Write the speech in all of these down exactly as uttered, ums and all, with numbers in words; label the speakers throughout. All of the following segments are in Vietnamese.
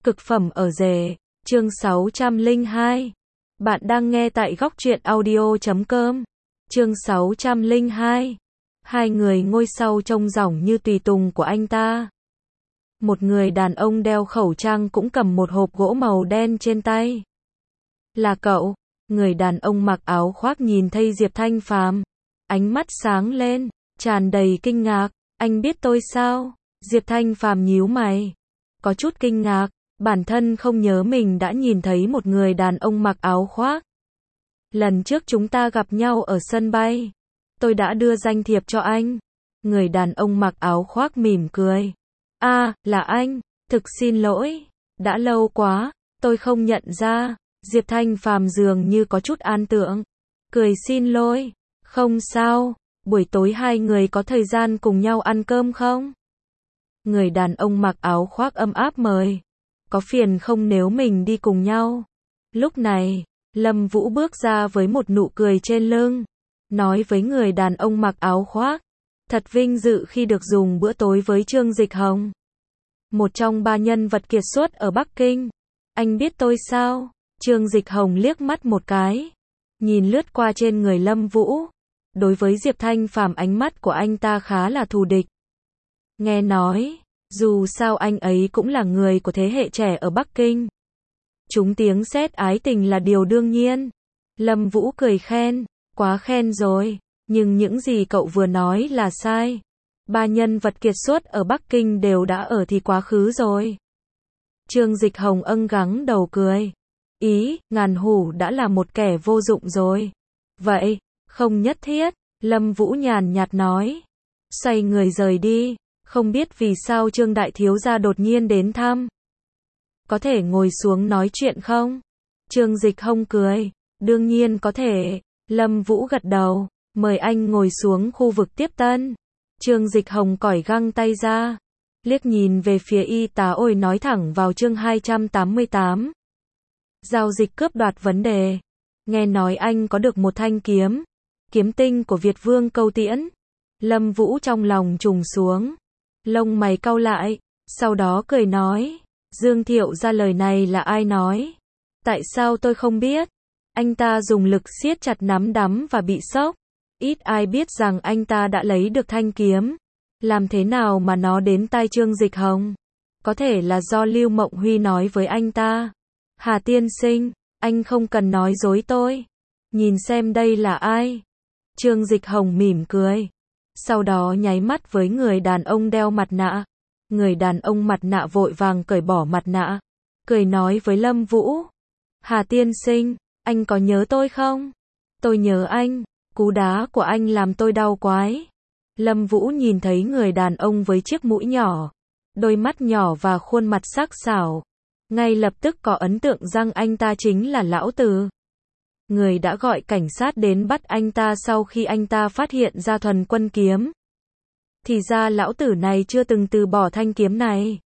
Speaker 1: Cực phẩm ở rể, chương sáu trăm lẻ hai. Bạn đang nghe tại góc truyện audio chấm com. Chương sáu trăm lẻ hai. Hai người ngôi sau trông rỏng như tùy tùng của anh ta. Một người đàn ông đeo khẩu trang cũng cầm một hộp gỗ màu đen trên tay. Là cậu? Người đàn ông mặc áo khoác nhìn thấy Diệp Thanh Phàm, ánh mắt sáng lên, tràn đầy kinh ngạc. Anh biết tôi sao? Diệp Thanh Phàm nhíu mày, có chút kinh ngạc, bản thân không nhớ mình đã nhìn thấy một người đàn ông mặc áo khoác. Lần trước chúng ta gặp nhau ở sân bay, tôi đã đưa danh thiệp cho anh. Người đàn ông mặc áo khoác mỉm cười. A, à, là anh, thực xin lỗi, đã lâu quá, tôi không nhận ra. Diệp Thanh Phàm dường như có chút an tưởng, cười xin lỗi, không sao, buổi tối hai người có thời gian cùng nhau ăn cơm không? Người đàn ông mặc áo khoác ấm áp mời, có phiền không nếu mình đi cùng nhau? Lúc này, Lâm Vũ bước ra với một nụ cười trên lưng, nói với người đàn ông mặc áo khoác, thật vinh dự khi được dùng bữa tối với Trương Dịch Hồng, một trong ba nhân vật kiệt xuất ở Bắc Kinh. Anh biết tôi sao? Trương Dịch Hồng liếc mắt một cái, nhìn lướt qua trên người Lâm Vũ. Đối với Diệp Thanh Phàm ánh mắt của anh ta khá là thù địch. Nghe nói, dù sao anh ấy cũng là người của thế hệ trẻ ở Bắc Kinh. Chúng tiếng sét ái tình là điều đương nhiên. Lâm Vũ cười khen, quá khen rồi, nhưng những gì cậu vừa nói là sai. Ba nhân vật kiệt xuất ở Bắc Kinh đều đã ở thì quá khứ rồi. Trương Dịch Hồng âng gắng đầu cười. Ý, Ngàn Hủ đã là một kẻ vô dụng rồi. Vậy, không nhất thiết, Lâm Vũ nhàn nhạt nói. Xoay người rời đi, không biết vì sao Trương Đại Thiếu gia đột nhiên đến thăm. Có thể ngồi xuống nói chuyện không? Trương Dịch Hồng cười. Đương nhiên có thể. Lâm Vũ gật đầu, mời anh ngồi xuống khu vực tiếp tân. Trương Dịch Hồng cỏi găng tay ra, liếc nhìn về phía y tá ôi nói thẳng vào chương hai trăm tám mươi tám. Giao dịch cướp đoạt vấn đề. Nghe nói anh có được một thanh kiếm, kiếm tinh của Việt Vương Câu Tiễn. Lâm Vũ trong lòng trùng xuống, lông mày cau lại, sau đó cười nói, Dương Thiệu ra lời này là ai nói? Tại sao tôi không biết? Anh ta dùng lực siết chặt nắm đấm và bị sốc. Ít ai biết rằng anh ta đã lấy được thanh kiếm. Làm thế nào mà nó đến tai Trương Dịch Hồng? Có thể là do Lưu Mộng Huy nói với anh ta. Hà tiên sinh, anh không cần nói dối tôi. Nhìn xem đây là ai? Trương Dịch Hồng mỉm cười, sau đó nháy mắt với người đàn ông đeo mặt nạ. Người đàn ông mặt nạ vội vàng cởi bỏ mặt nạ, cười nói với Lâm Vũ. Hà tiên sinh, anh có nhớ tôi không? Tôi nhớ anh, cú đá của anh làm tôi đau quái. Lâm Vũ nhìn thấy người đàn ông với chiếc mũi nhỏ, đôi mắt nhỏ và khuôn mặt sắc sảo, ngay lập tức có ấn tượng rằng anh ta chính là Lão Tử, người đã gọi cảnh sát đến bắt anh ta sau khi anh ta phát hiện ra Thuần Quân kiếm. Thì ra Lão Tử này chưa từng từ bỏ thanh kiếm này.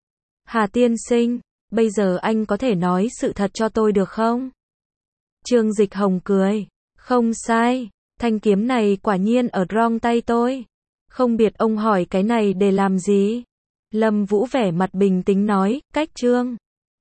Speaker 1: Hà tiên sinh, bây giờ anh có thể nói sự thật cho tôi được không? Trương Dịch Hồng cười, không sai, thanh kiếm này quả nhiên ở trong tay tôi. Không biết ông hỏi cái này để làm gì? Lâm Vũ vẻ mặt bình tĩnh nói, cách Trương